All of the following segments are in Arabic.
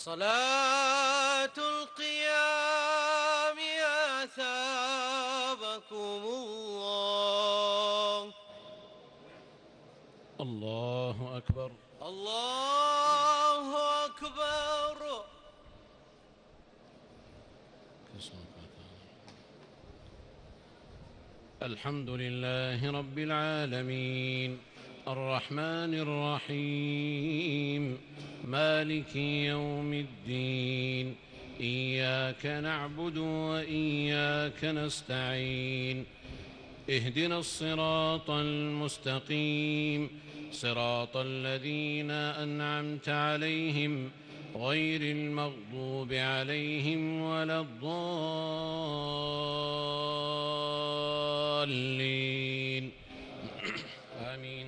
صلاة القيام أثابكم الله. الله أكبر. الله أكبر. الحمد لله رب العالمين الرحمن الرحيم مالك يوم الدين إياك نعبد وإياك نستعين اهدنا الصراط المستقيم صراط الذين أنعمت عليهم غير المغضوب عليهم ولا الضالين آمين.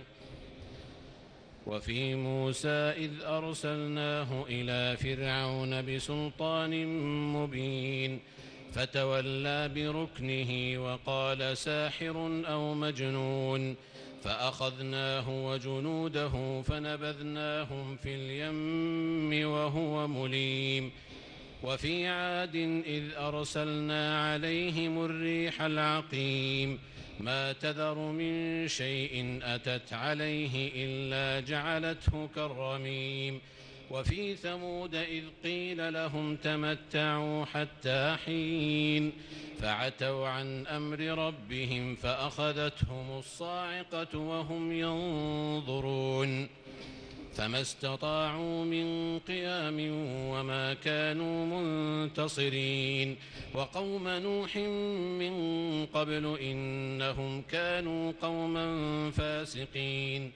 وفي موسى إذ أرسلناه إلى فرعون بسلطان مبين فتولى بركنه وقال ساحر أو مجنون فأخذناه وجنوده فنبذناهم في اليم وهو مليم. وفي عاد إذ أرسلنا عليهم الريح العقيم ما تذر من شيء أتت عليه إلا جعلته كالرميم. وفي ثمود إذ قيل لهم تمتعوا حتى حين فعتوا عن أمر ربهم فأخذتهم الصاعقة وهم ينظرون فما استطاعوا من قيام وما كانوا منتصرين. وقوم نوح من قبل إنهم كانوا قوما فاسقين.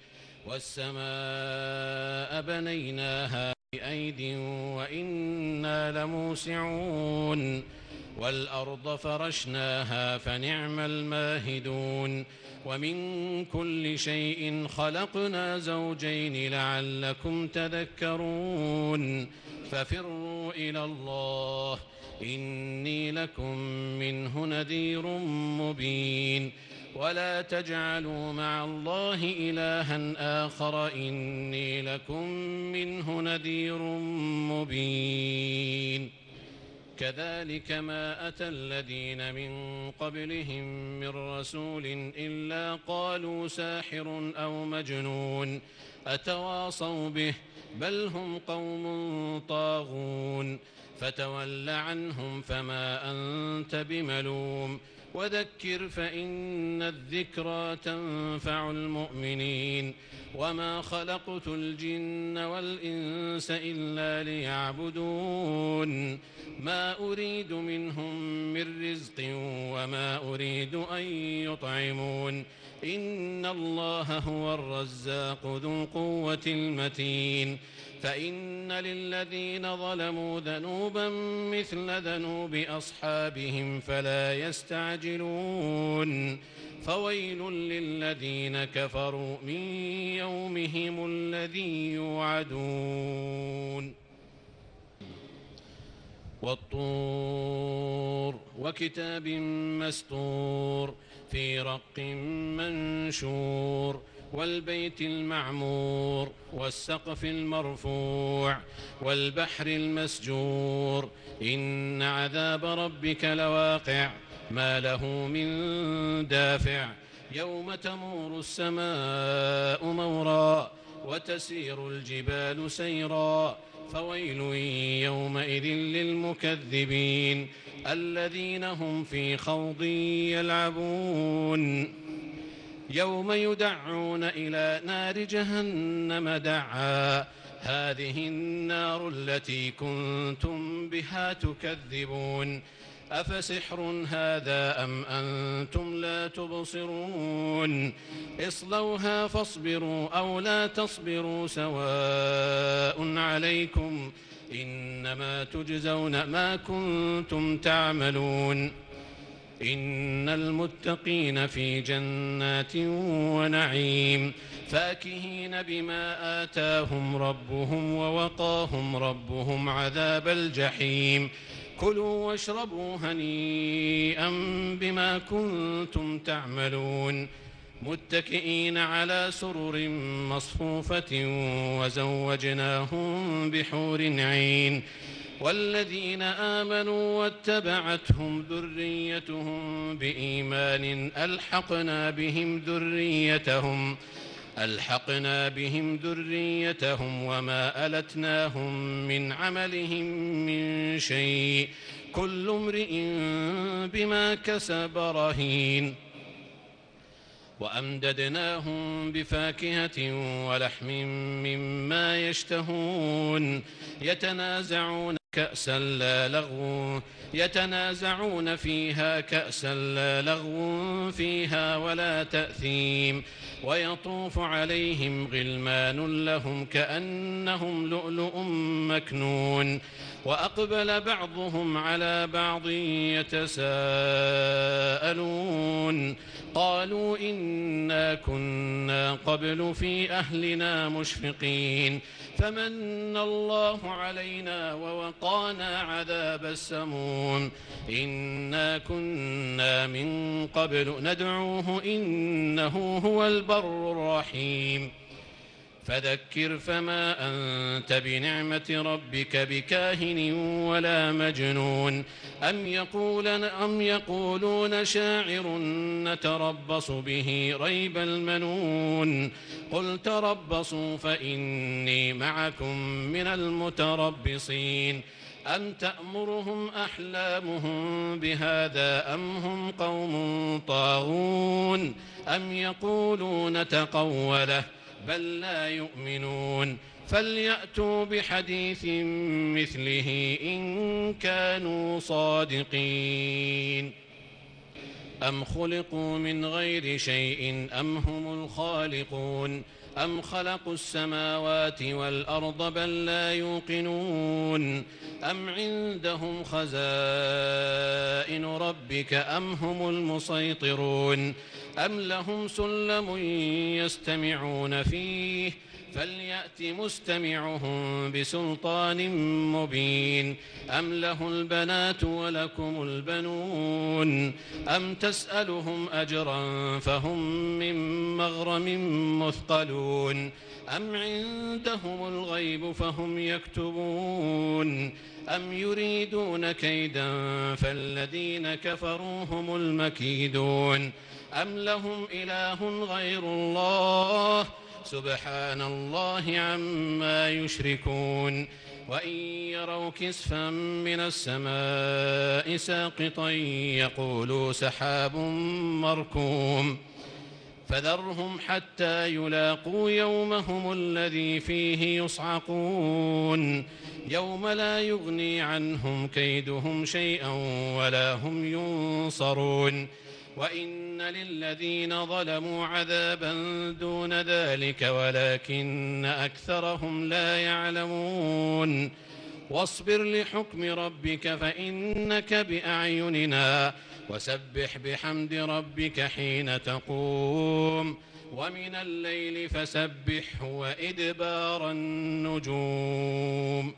والسماء بنيناها بأيد وإنا لموسعون والأرض فرشناها فنعم الماهدون. ومن كل شيء خلقنا زوجين لعلكم تذكرون. ففروا إلى الله إني لكم منه نذير مبين. ولا تجعلوا مع الله إلها آخر إني لكم منه نذير مبين. كذلك ما أتى الذين من قبلهم من رسول إلا قالوا ساحر أو مجنون أتواصوا به بل هم قوم طاغون. فتول عنهم فما أنت بملوم وذكر فإن الذكرى تنفع المؤمنين. وما خلقت الجن والإنس إلا ليعبدون ما أريد منهم من رزق وما أريد أن يطعمون إن الله هو الرزاق ذو القوة المتين. فإن للذين ظلموا ذنوبا مثل ذنوب أصحابهم فلا يستعجلون. فويل للذين كفروا من يومهم الذي يوعدون. والطور وكتاب مسطور في رق منشور والبيت المعمور والسقف المرفوع والبحر المسجور إن عذاب ربك لواقع ما له من دافع. يوم تمور السماء مورا وتسير الجبال سيرا فويل يومئذ للمكذبين الذين هم في خوض يلعبون. يوم يدعون إلى نار جهنم دعا هذه النار التي كنتم بها تكذبون أفسحر هذا أم أنتم لا تبصرون. اصلوها فاصبروا أو لا تصبروا سواء عليكم إنما تجزون ما كنتم تعملون. إن المتقين في جنات ونعيم فاكهين بما آتاهم ربهم ووقاهم ربهم عذاب الجحيم. كلوا واشربوا هنيئا بما كنتم تعملون متكئين على سرر مصفوفة وزوجناهم بحور عين والذين آمنوا واتبعتهم ذريتهم بإيمان ألحقنا بهم ذريتهم وما ألتناهم من عملهم من شيء كل امرئ بما كسب رهين وأمددناهم بفاكهة ولحم مما يشتهون يتنازعون فيها كأسا لا لغو فيها ولا تأثيم ويطوف عليهم غلمان لهم كأنهم لؤلؤ مكنون وأقبل بعضهم على بعض يتساءلون قالوا إنا كنا قبل في أهلنا مشفقين فمن الله علينا ووقانا عذاب السموم إنا كنا من قبل ندعوه إنه هو البر الرحيم فذكر فما أنت بنعمة ربك بكاهن ولا مجنون أم يقولون شاعر نتربص به ريب المنون قل تربصوا فإني معكم من المتربصين أم تأمرهم أحلامهم بهذا أم هم قوم طاغون أم يقولون تقوله بل لا يؤمنون فليأتوا بحديث مثله إن كانوا صادقين أم خلقوا من غير شيء أم هم الخالقون أم خلقوا السماوات والأرض بل لا يوقنون أم عندهم خزائن ربك أم هم المسيطرون أم لهم سلم يستمعون فيه فليأت مستمعهم بسلطان مبين أم له البنات ولكم البنون أم تسألهم أجرا فهم من مغرم مثقلون أم عندهم الغيب فهم يكتبون أم يريدون كيدا فالذين كفروا هم المكيدون أم لهم إله غير الله سبحان الله عما يشركون وإن يروا كسفا من السماء ساقطا يقولوا سحاب مركوم فذرهم حتى يلاقوا يومهم الذي فيه يصعقون يوم لا يغني عنهم كيدهم شيئا ولا هم ينصرون وإن للذين ظلموا عذابا دون ذلك ولكن أكثرهم لا يعلمون واصبر لحكم ربك فإنك بأعيننا وسبح بحمد ربك حين تقوم ومن الليل فسبحه وإدبار النجوم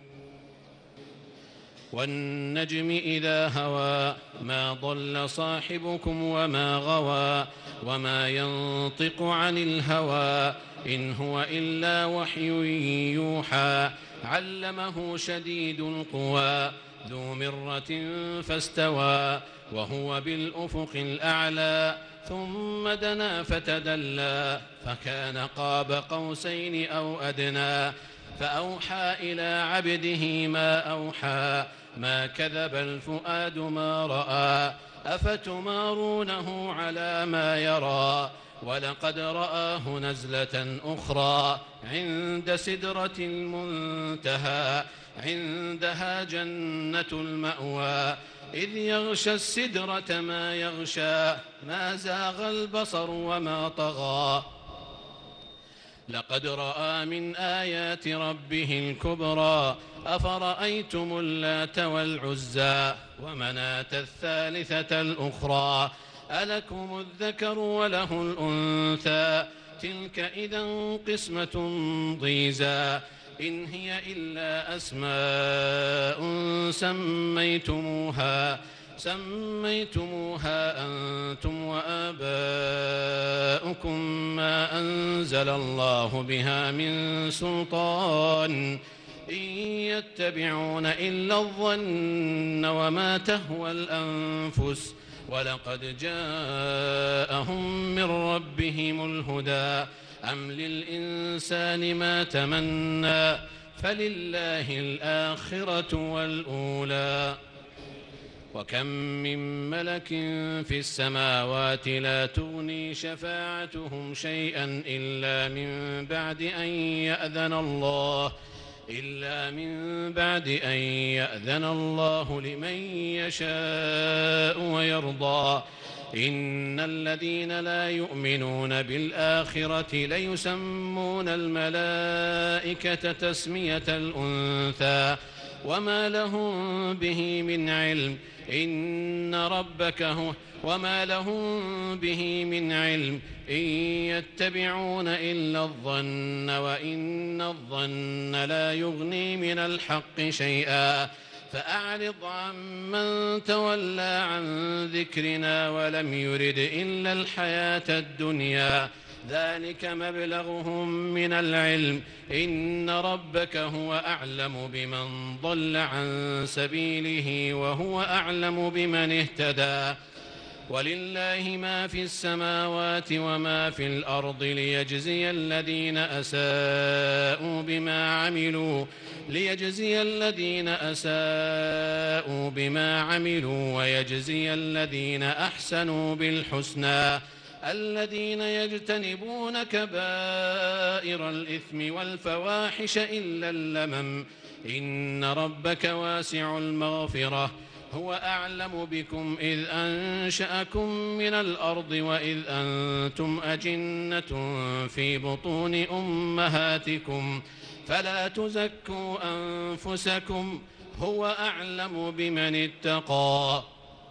والنجم إذا هوى ما ضل صاحبكم وما غوى وما ينطق عن الهوى إن هو إلا وحي يوحى علمه شديد القوى ذو مرة فاستوى وهو بالأفق الأعلى ثم دنا فتدلى فكان قاب قوسين أو أدنى فأوحى إلى عبده ما أوحى ما كذب الفؤاد ما رأى أفتمارونه على ما يرى ولقد رآه نزلة أخرى عند سدرة المنتهى عندها جنة المأوى إذ يغشى السدرة ما يغشى ما زاغ البصر وما طغى لقد رأى من آيات ربه الكبرى أفرأيتم اللات والعزى ومناة الثالثة الأخرى ألكم الذكر وله الأنثى تلك إذا قسمة ضيزى إن هي إلا أسماء سميتموها أنتم وآباؤكم ما أنزل الله بها من سلطان إن يتبعون إلا الظن وما تهوى الأنفس ولقد جاءهم من ربهم الهدى أم للإنسان ما تمنى فلله الآخرة والأولى وكم من ملك في السماوات لا تغني شفاعتهم شيئا إلا من بعد أن يأذن الله لمن يشاء ويرضى إن الذين لا يؤمنون بالآخرة ليسمون الملائكة تسمية الأنثى وما لهم به من علم إن يتبعون إلا الظن وإن الظن لا يغني من الحق شيئا فأعرض عمن تولى عن ذكرنا ولم يرد إلا الحياة الدنيا ذلك مبلغهم من العلم إن ربك هو أعلم بمن ضل عن سبيله وهو أعلم بمن اهتدى ولله ما في السماوات وما في الأرض ليجزي الذين أساءوا بما عملوا ويجزي الذين أحسنوا بالحسنى الذين يجتنبون كبائر الإثم والفواحش إلا اللمم إن ربك واسع المغفرة هو أعلم بكم إذ أنشأكم من الأرض وإذ أنتم أجنة في بطون أمهاتكم فلا تزكوا أنفسكم هو أعلم بمن اتقى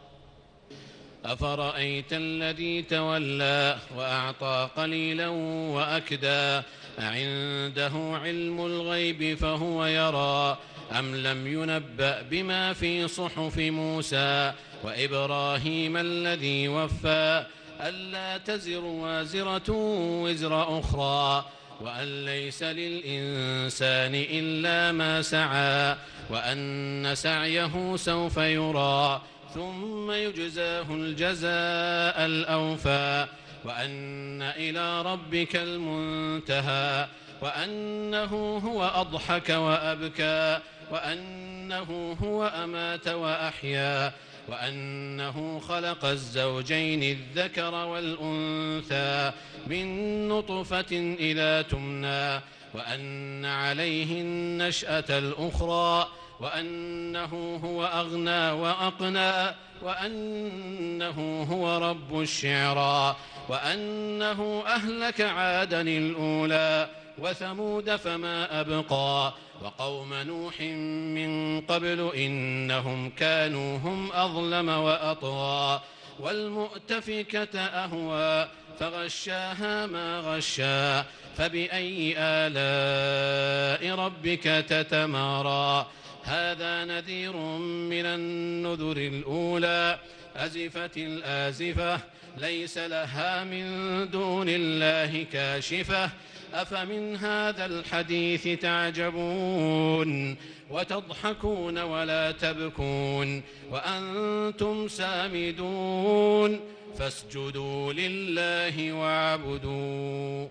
أفرأيت الذي تولى وأعطى قليلا وأكدى أعنده علم الغيب فهو يرى أم لم ينبأ بما في صحف موسى وإبراهيم الذي وفى ألا تزر وازرة وزر أخرى وأن ليس للإنسان إلا ما سعى وأن سعيه سوف يرى ثم يجزاه الجزاء الأوفى وأن إلى ربك المنتهى وأنه هو أضحك وأبكى وأنه هو أمات وأحيا وأنه خلق الزوجين الذكر والأنثى من نطفة إذا تمنى وأن عليه النشأة الأخرى وأنه هو أغنى وأقنى وأنه هو رب الشعرى وأنه أهلك عادا الأولى وثمود فما أبقى وقوم نوح من قبل إنهم كانوا هم أظلم وأطغى والمؤتفكة أهوى فغشاها ما غشا فبأي آلاء ربك تتمارى هذا نذير من النذر الأولى أزفت الآزفة ليس لها من دون الله كاشفة أفمن هذا الحديث تعجبون وتضحكون ولا تبكون وأنتم سامدون فاسجدوا لله واعبدوا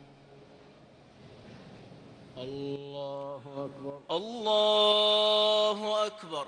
الله أكبر الله أكبر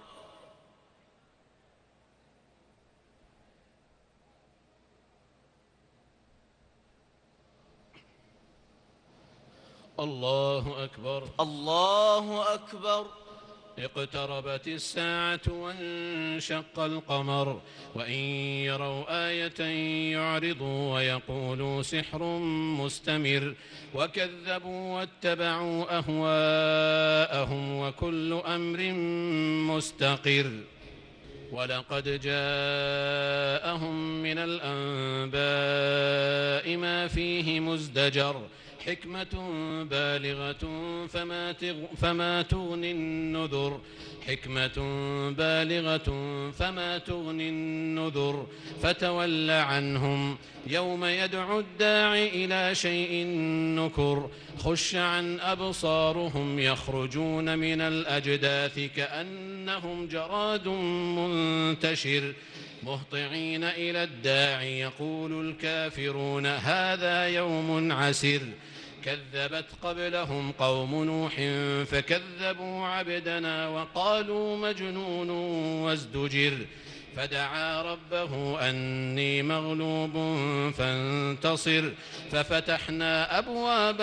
الله أكبر الله أكبر اقتربت الساعة وانشق القمر وإن يروا آية يعرضوا ويقولوا سحر مستمر وكذبوا واتبعوا أهواءهم وكل أمر مستقر ولقد جاءهم من الأنباء ما فيه مزدجر حكمة بالغة فما تغني النذر حكمة بالغة فما تغني النذر فتول عنهم يوم يدعو الداع إلى شيء نكر خش عن أبصارهم يخرجون من الأجداث كأنهم جراد منتشر مهطعين إلى الداع يقول الكافرون هذا يوم عسر كذبت قبلهم قوم نوح فكذبوا عبدنا وقالوا مجنون وازدجر فدعا ربه أني مغلوب فانتصر ففتحنا أبواب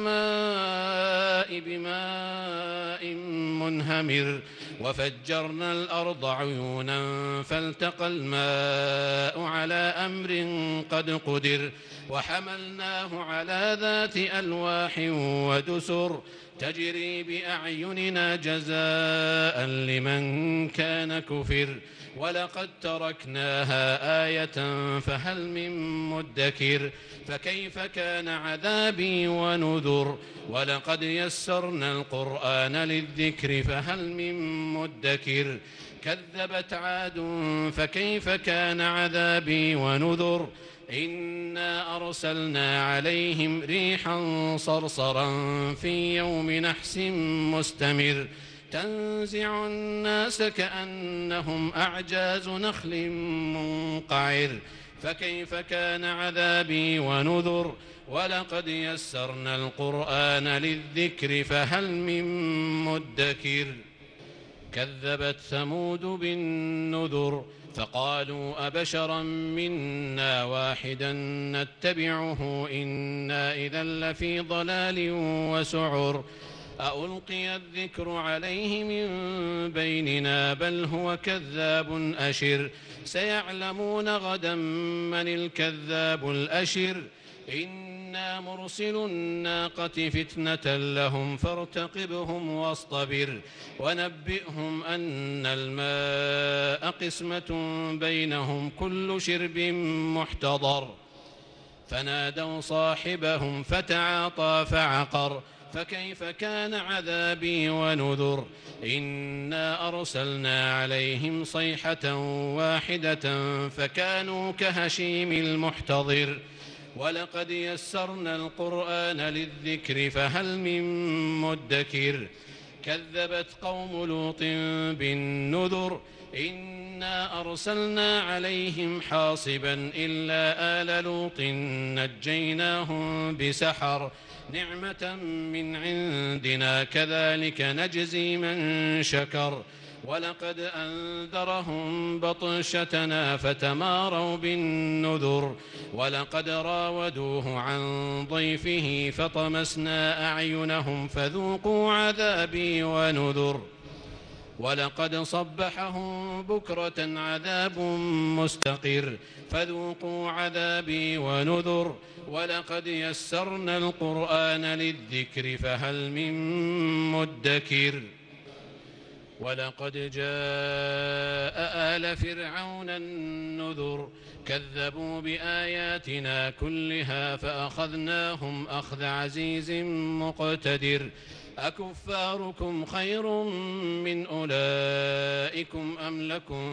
السماء بماء منهمر وفجرنا الأرض عيونا فالتقى الماء على أمر قد قدر وحملناه على ذات ألواح ودسر تجري بأعيننا جزاء لمن كان كفر ولقد تركناها آية فهل من مدكر فكيف كان عذابي ونذر ولقد يسرنا القرآن للذكر فهل من مدكر كذبت عاد فكيف كان عذابي ونذر إنا أرسلنا عليهم ريحا صرصرا في يوم نحس مستمر تنزع الناس كأنهم أعجاز نخل منقعر فكيف كان عذابي ونذر ولقد يسرنا القرآن للذكر فهل من مدكر كذبت ثمود بالنذر فقالوا أبشرا منا واحدا نتبعه إنا إذا لفي ضلال وسعر أألقي الذكر عليه من بيننا بل هو كذاب أشر سيعلمون غدا من الكذاب الأشر إنا مرسل الناقة فتنة لهم فارتقبهم واصطبر ونبئهم أن الماء قسمة بينهم كل شرب محتضر فنادوا صاحبهم فتعاطى فعقر فكيف كان عذابي ونذر إنا أرسلنا عليهم صيحة واحدة فكانوا كهشيم المحتضر ولقد يسرنا القرآن للذكر فهل من مدكر كذبت قوم لوط بالنذر إنا أرسلنا عليهم حاصبا إلا آل لوط نجيناهم بسحر نعمة من عندنا كذلك نجزي من شكر ولقد أنذرهم بطشتنا فتماروا بالنذر ولقد راودوه عن ضيفه فطمسنا أعينهم فذوقوا عذابي ونذر ولقد صبحهم بكرة عذاب مستقر فذوقوا عذابي ونذر ولقد يسرنا القرآن للذكر فهل من مدكر ولقد جاء آل فرعون النذر كذبوا بآياتنا كلها فأخذناهم أخذ عزيز مقتدر أكفاركم خير من أولئكم أم لكم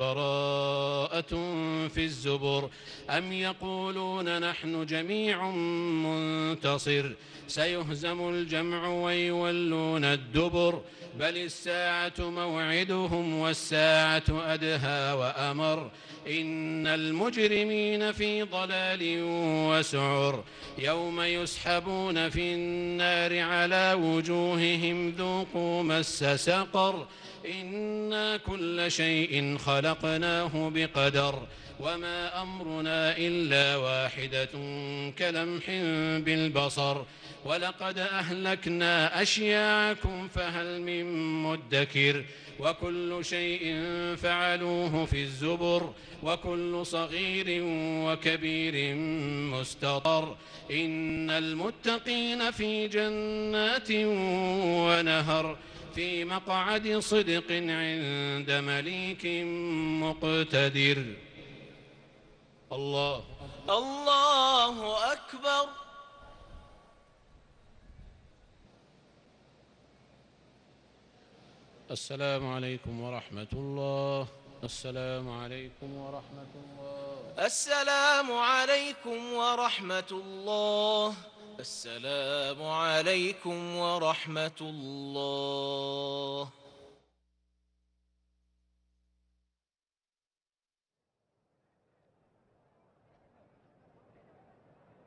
براءة في الزبر أم يقولون نحن جميع منتصر سيهزم الجمع ويولون الدبر بل الساعة موعدهم والساعة أدهى وأمر إن المجرمين في ضلال وسعر يوم يسحبون في النار على وجوههم ذوقوا مس سقر إنا كل شيء خلقناه بقدر وما أمرنا إلا واحدة كلمح بالبصر ولقد أهلكنا أشياعكم فهل من مدكر وكل شيء فعلوه في الزبر وكل صغير وكبير مستطر إن المتقين في جنات ونهر في مقعد صدق عند مليك مقتدر الله الله أكبر. السلام عليكم ورحمة الله. السلام عليكم ورحمة الله. السلام عليكم ورحمة الله. السلام عليكم ورحمة الله.